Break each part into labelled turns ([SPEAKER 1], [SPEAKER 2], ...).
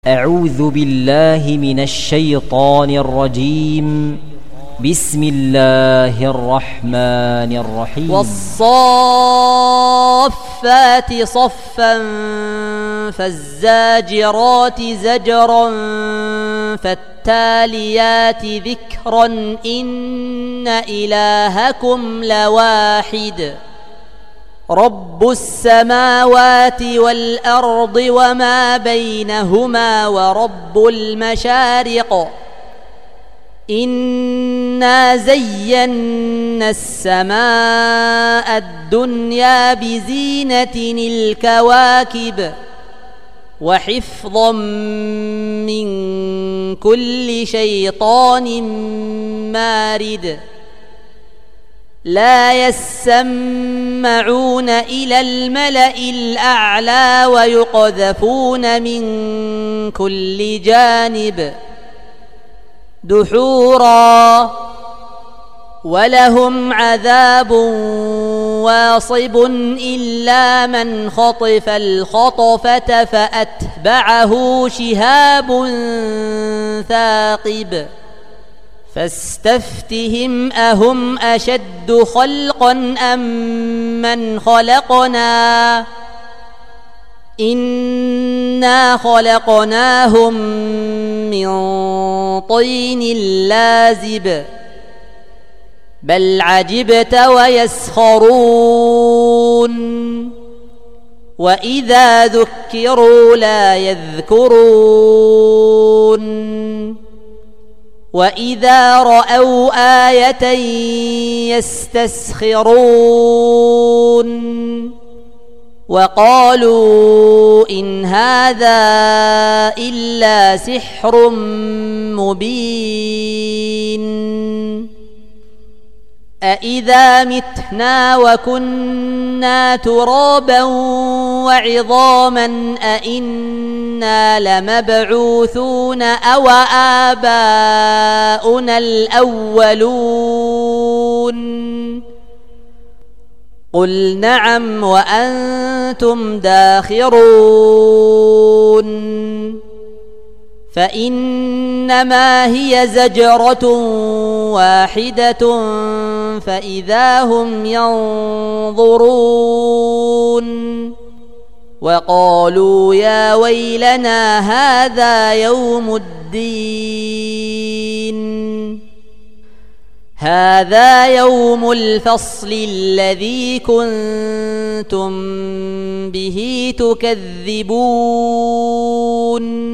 [SPEAKER 1] أعوذ بالله من الشيطان الرجيم. بسم الله الرحمن الرحيم.
[SPEAKER 2] والصافات صفا فالزاجرات زجرا فالتاليات ذكرا إن إلهكم لواحد رب السماوات والأرض وما بينهما ورب المشارق إنا زينا السماء الدنيا بزينة الكواكب وحفظا من كل شيطان مارد لا يسمعون إلى الملأ الأعلى ويقذفون من كل جانب دحورا ولهم عذاب واصب إلا من خطف الخطفة فأتبعه شهاب ثاقب فاستفتهم أهم أشد خلقا أم من خلقنا إنا خلقناهم من طين لازب بل عجبت ويسخرون وإذا ذكروا لا يذكرون وإذا رأوا آية يستسخرون وقالوا إن هذا إلا سحر مبين أإذا متنا وكنا ترابا وعظاما أإنا لمبعوثون أو آباؤنا الأولون قل نعم وأنتم داخرون فإنما هي زجرة واحدة فإذا هم ينظرون وقالوا يا ويلنا هذا يوم الدين هذا يوم الفصل الذي كنتم به تكذبون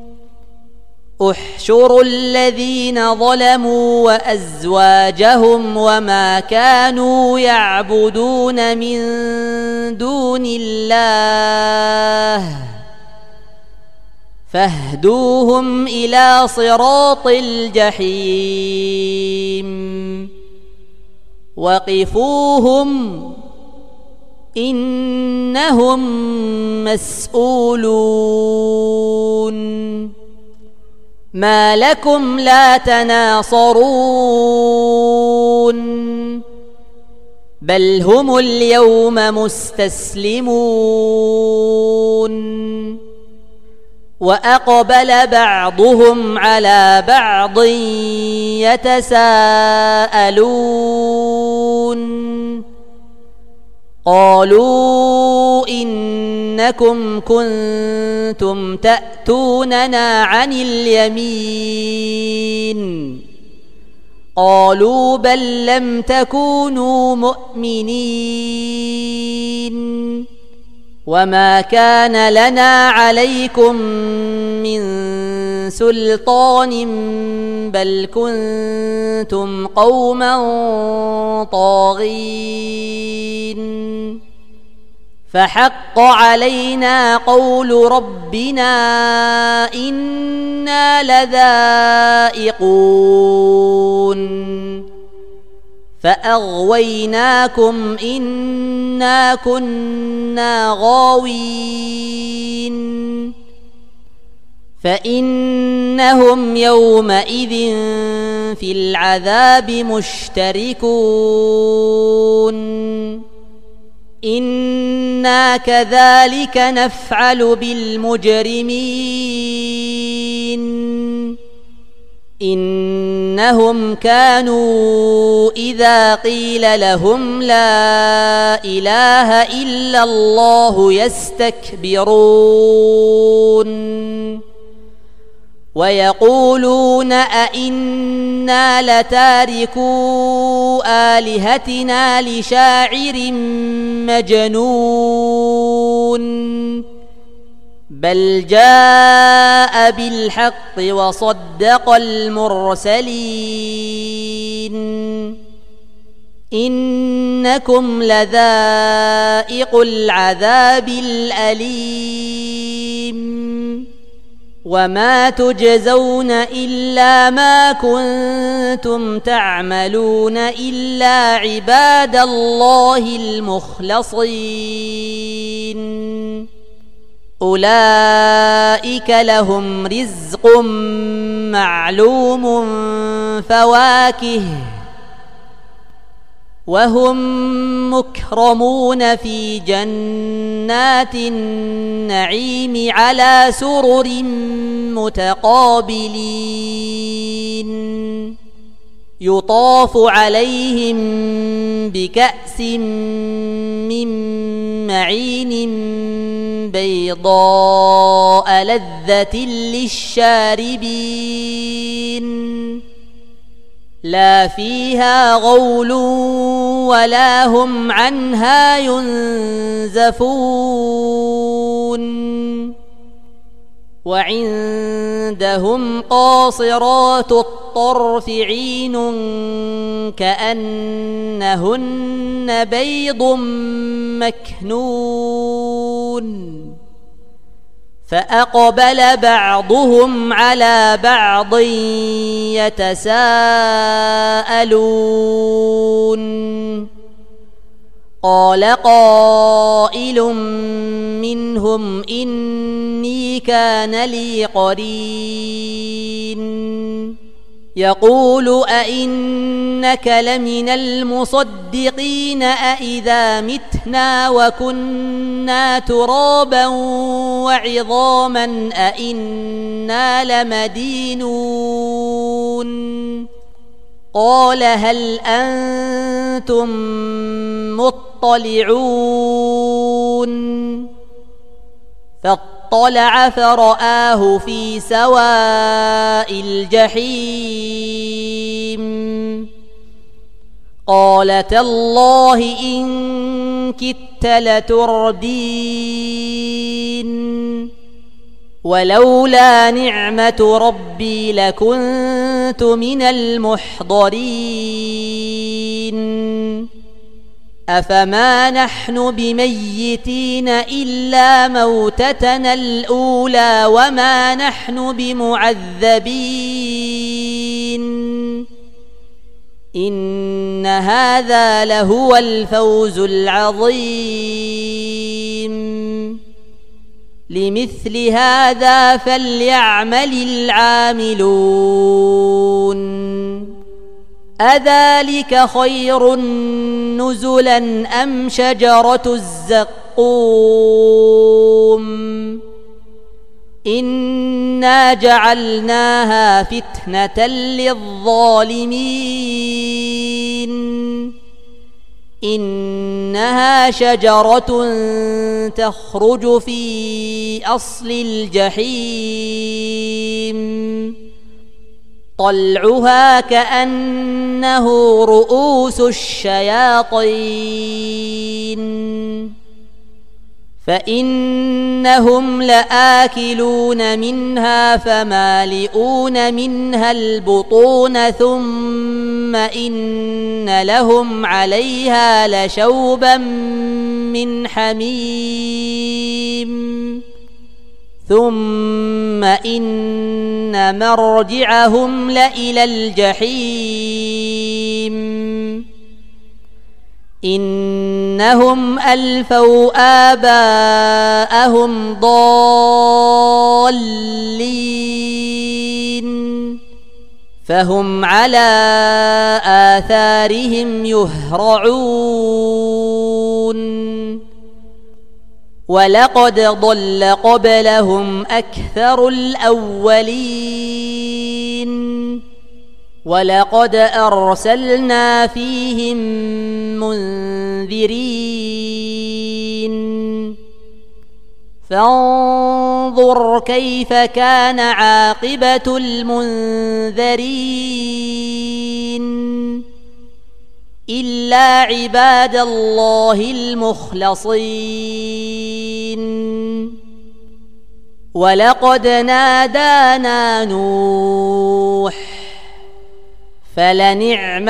[SPEAKER 2] احشروا الذين ظلموا وأزواجهم وما كانوا يعبدون من دون الله فاهدوهم إلى صراط الجحيم وقفوهم إنهم مسؤولون ما لكم لا تناصرون بل هم اليوم مستسلمون وأقبل بعضهم على بعض يتساءلون قالوا إنكم كنتم تأتوننا عن اليمين قالوا بل لم تكونوا مؤمنين وما كان لنا عليكم من سلطان بل كنتم قوما طاغين فحق علينا قول ربنا إنا لذائقون فأغويناكم إنا كنا غاوين فإنهم يومئذ في العذاب مشتركون إنا كذلك نفعل بالمجرمين إنهم كانوا إذا قيل لهم لا إله إلا الله يستكبرون ويقولون أئنا لتاركو آلهتنا لشاعر مجنون بل جاء بالحق وصدق المرسلين إنكم لذائق العذاب الأليم وما تجزون إلا ما كنتم تعملون إلا عباد الله المخلصين أولئك لهم رزق معلوم فواكه وهم مكرمون في جنات النعيم على سرر متقابلين يطاف عليهم بكأس من معين بيضاء لذة للشاربين لا فيها غول ولا هم عنها ينزفون وعندهم قاصرات الطرف عين كأنهن بيض مكنون فأقبل بعضهم على بعض يتساءلون قال قائل منهم إني كان لي قرين يقول أئنك لمن المصدقين أئذا متنا وكنا ترابا وعظاما أئنا لمدينون قال هل أنتم مطلعون فاطلع فرآه في سواء الجحيم قال تالله إن كدت لتردين ولولا نعمة ربي لكنت من المحضرين أفما نحن بميتين إلا موتتنا الأولى وما نحن بمعذبين إن هذا لهو الفوز العظيم لمثل هذا فليعمل العاملون أذلك خير نزلا أم شجرة الزقوم إنا جعلناها فتنة للظالمين إنها شجرة تخرج في أصل الجحيم طلعها كأنه رؤوس الشياطين فإنهم لآكلون منها فمالئون منها البطون ثم إن لهم عليها لشوبا من حميم ثم إن مرجعهم لإلى الجحيم إنهم ألفوا آباءهم ضالين فهم على آثارهم يهرعون ولقد ضل قبلهم أكثر الأولين ولقد أرسلنا فيهم منذرين فانظر كيف كان عاقبة المنذرين إلا عباد الله المخلصين ولقد نادانا نوح فلنعم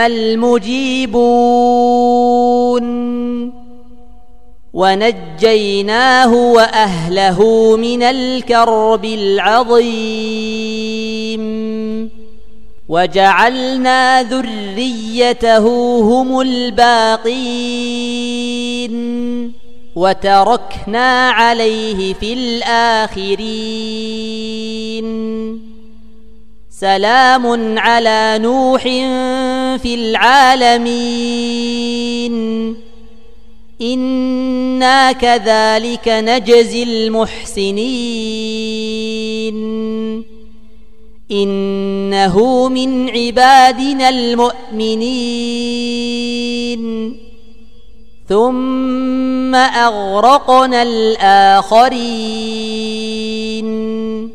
[SPEAKER 2] المجيبون ونجيناه وأهله من الكرب العظيم وجعلنا ذريته هم الباقين وتركنا عليه في الآخرين سلام على نوح في العالمين إنا كذلك نجزي المحسنين إنه من عبادنا المؤمنين ثم أغرقنا الآخرين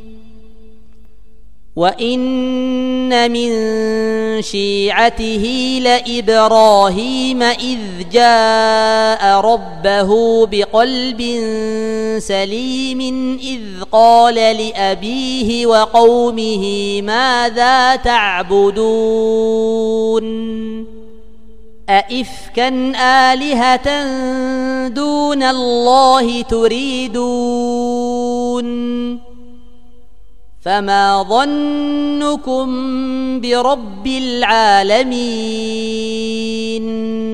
[SPEAKER 2] وإن من شيعته لإبراهيم إذ جاء ربه بقلب سليم إذ قال لأبيه وقومه ماذا تعبدون أئفكا آلهة دون الله تريدون فما ظنكم برب العالمين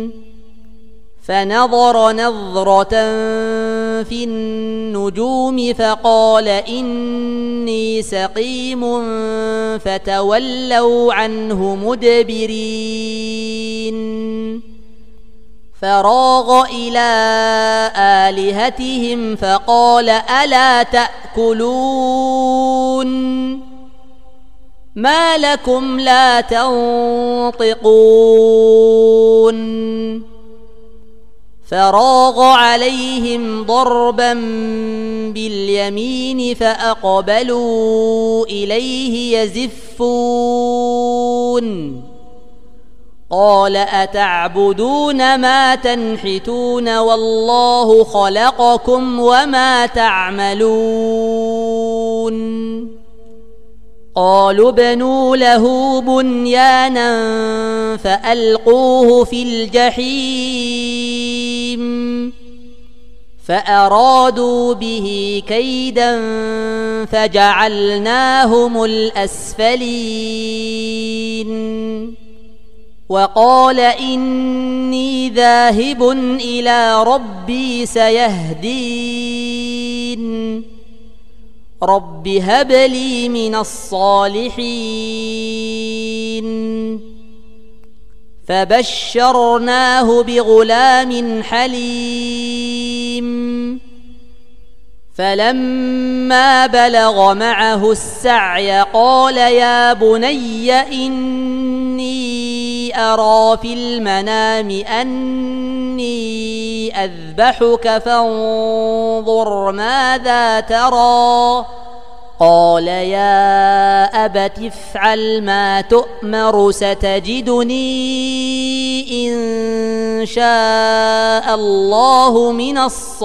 [SPEAKER 2] فنظر نظرة في النجوم فقال إني سقيم فتولوا عنه مدبرين فراغ إلى آلهتهم فقال ألا تأكلون ما لكم لا تنطقون فراغ عليهم ضربا باليمين فأقبلوا إليه يزفون قال أتعبدون ما تنحتون والله خلقكم وما تعملون قالوا ابنوا له بنيانا فألقوه في الجحيم فأرادوا به كيدا فجعلناهم الأسفلين وقال إني ذاهب إلى ربي سيهدين رب هب لي من الصالحين فبشرناه بغلام حليم فلما بلغ معه السعي قال يا بني إني أرى في المنام أني أذبحك فانظر ماذا ترى قال يا أبت افعل ما تؤمر ستجدني إن شاء الله من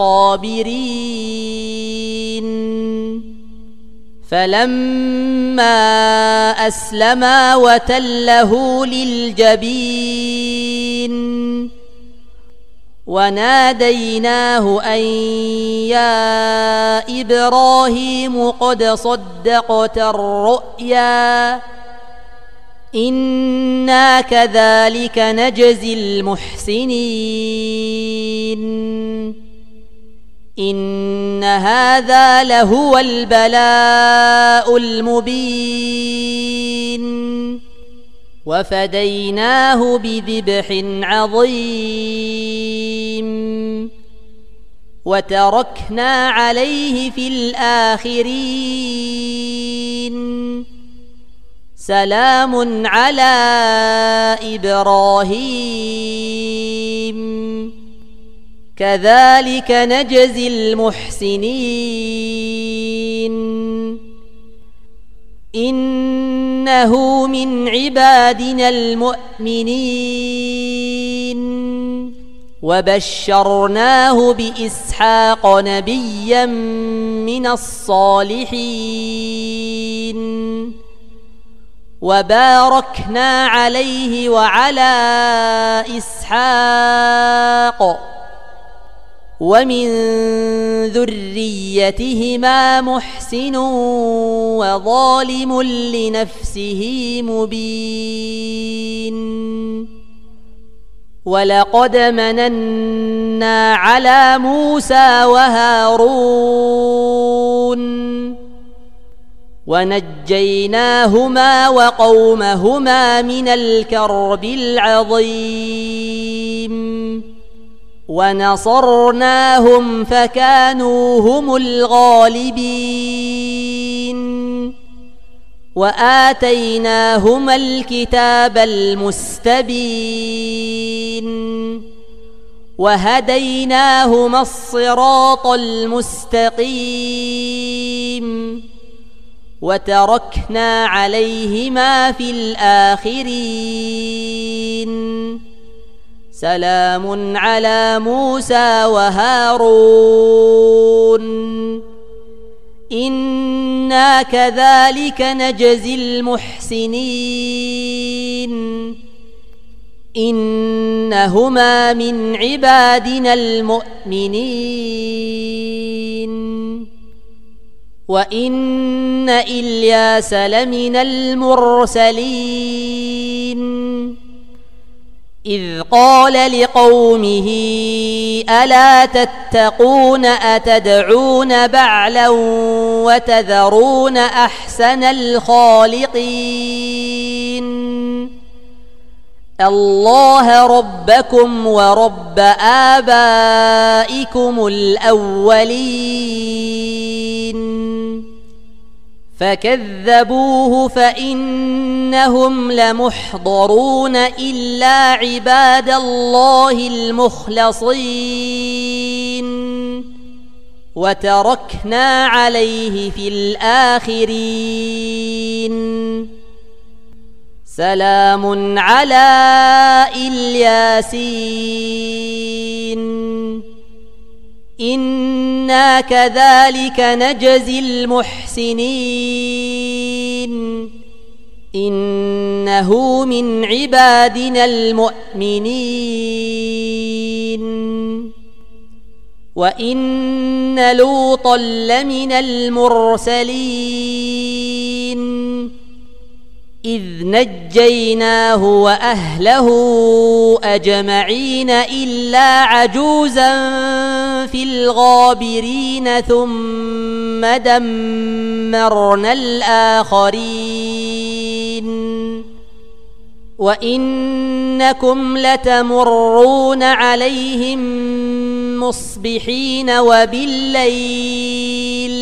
[SPEAKER 2] الصابرين فلما أسلما وتله للجبين وناديناه أن يا إبراهيم قد صدقت الرؤيا إنا كذلك نجزي المحسنين إن هذا لهو البلاء المبين وفديناه بذبح عظيم وتركنا عليه في الآخرين سلام على إبراهيم كذلك نجزي المحسنين إنه من عبادنا المؤمنين وبشرناه بإسحاق نبيا من الصالحين وباركنا عليه وعلى إسحاق ومن ذريتهما محسن وظالم لنفسه مبين ولقد مننا على موسى وهارون ونجيناهما وقومهما من الكرب العظيم ونصرناهم فكانوا هم الغالبين وآتيناهما الكتاب المستبين وهديناهما الصراط المستقيم وتركنا عليهما في الآخرين سلام على موسى وهارون إنا كذلك نجزي المحسنين إنهما من عبادنا المؤمنين وإن إلياس لمن المرسلين إذ قال لقومه ألا تتقون أتدعون بعلا وتذرون أحسن الخالقين الله ربكم ورب آبائكم الأولين فكذبوه فإنهم لمحضرون إلا عباد الله المخلصين وتركنا عليه في الآخرين سلام على الياسين إنا كذلك نجزي المحسنين إنه من عبادنا المؤمنين وإن لوطا لمن المرسلين إذ نجيناه وأهله أجمعين إلا عجوزا في الغابرين ثم دمرنا الآخرين وإنكم لتمرون عليهم مصبحين وبالليل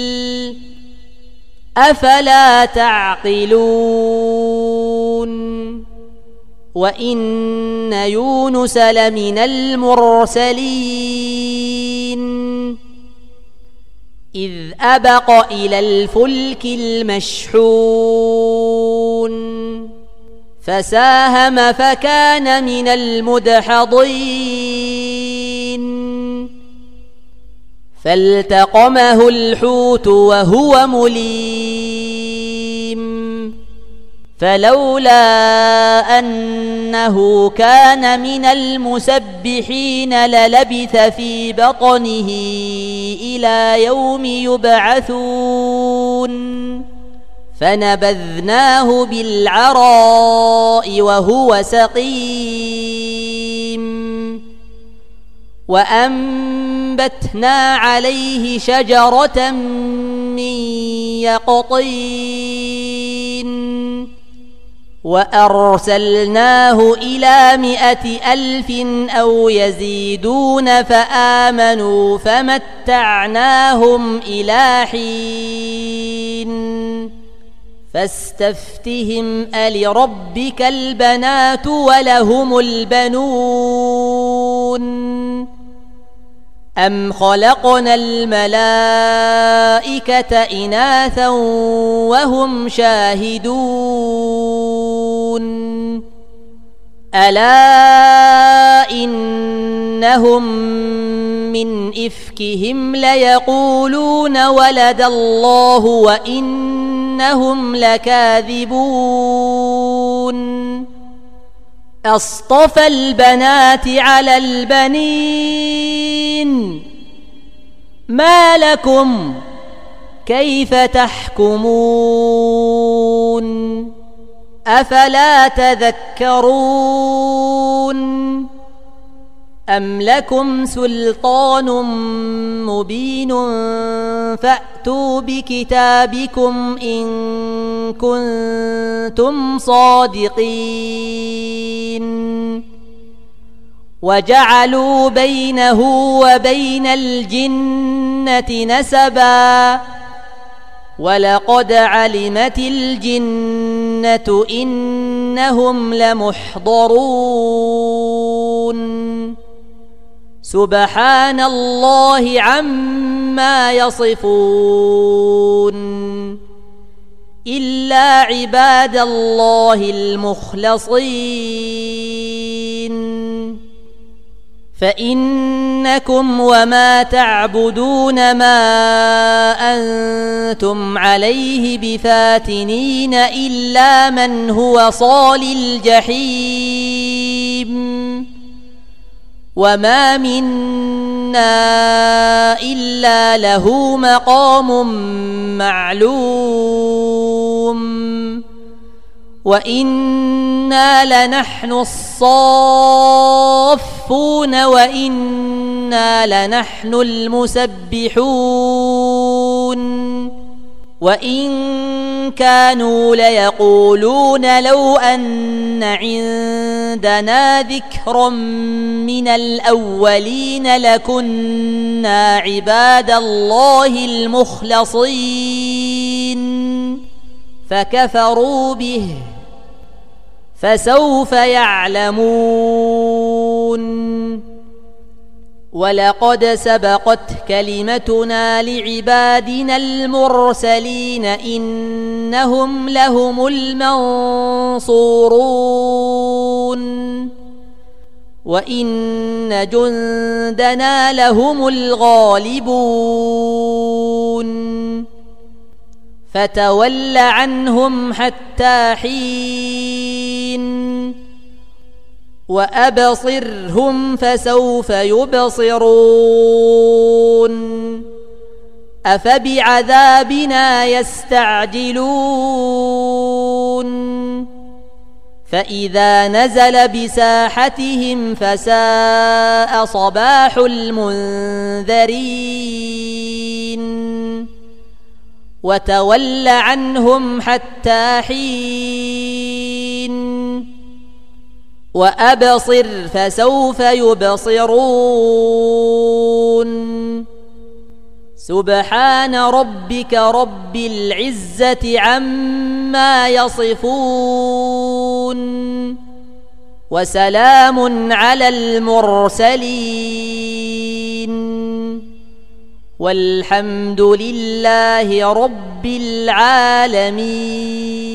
[SPEAKER 2] أفلا تعقلون وإن يونس لمن المرسلين إذ أبق إلى الفلك المشحون فساهم فكان من المدحضين فالتقمه الحوت وهو مليم فلولا أنه كان من المسبحين للبث في بطنه إلى يوم يبعثون فنبذناه بالعراء وهو سقيم وأنبتنا عليه شجرة من يقطين وأرسلناه إلى 100,000 أو يزيدون فآمنوا فمتعناهم إلى حين فاستفتهم ألربك البنات ولهم البنون أم خلقنا الملائكة إناثا وهم شاهدون ألا إنهم من إفكهم ليقولون ولد الله وإنهم لكاذبون أصطفى البنات على البنين ما لكم كيف تحكمون أفلا تذكرون أم لكم سلطان مبين فأتوا بكتابكم إن كنتم صادقين وجعلوا بينه وبين الجنة نسبا ولقد علمت الجنة إنهم لمحضرون سبحان الله عما يصفون إلا عباد الله المخلصين فإنكم وما تعبدون ما أنتم عليه بفاتنين إلا من هو صال الجحيم وما منا إلا له مقام معلوم وإنا لنحن الصافون وإنا لنحن المسبحون وإن كانوا ليقولون لو أن عندنا ذكرا من الأولين لكنا عباد الله المخلصين فكفروا به فسوف يعلمون ولقد سبقت كلمتنا لعبادنا المرسلين إنهم لهم المنصورون وإن جندنا لهم الغالبون فتول عنهم حتى حين وأبصرهم فسوف يبصرون أفبعذابنا يستعجلون فإذا نزل بساحتهم فساء صباح المنذرين وتول عنهم حتى حين وأبصر فسوف يبصرون سبحان ربك رب العزة عما يصفون وسلام على المرسلين والحمد لله رب العالمين.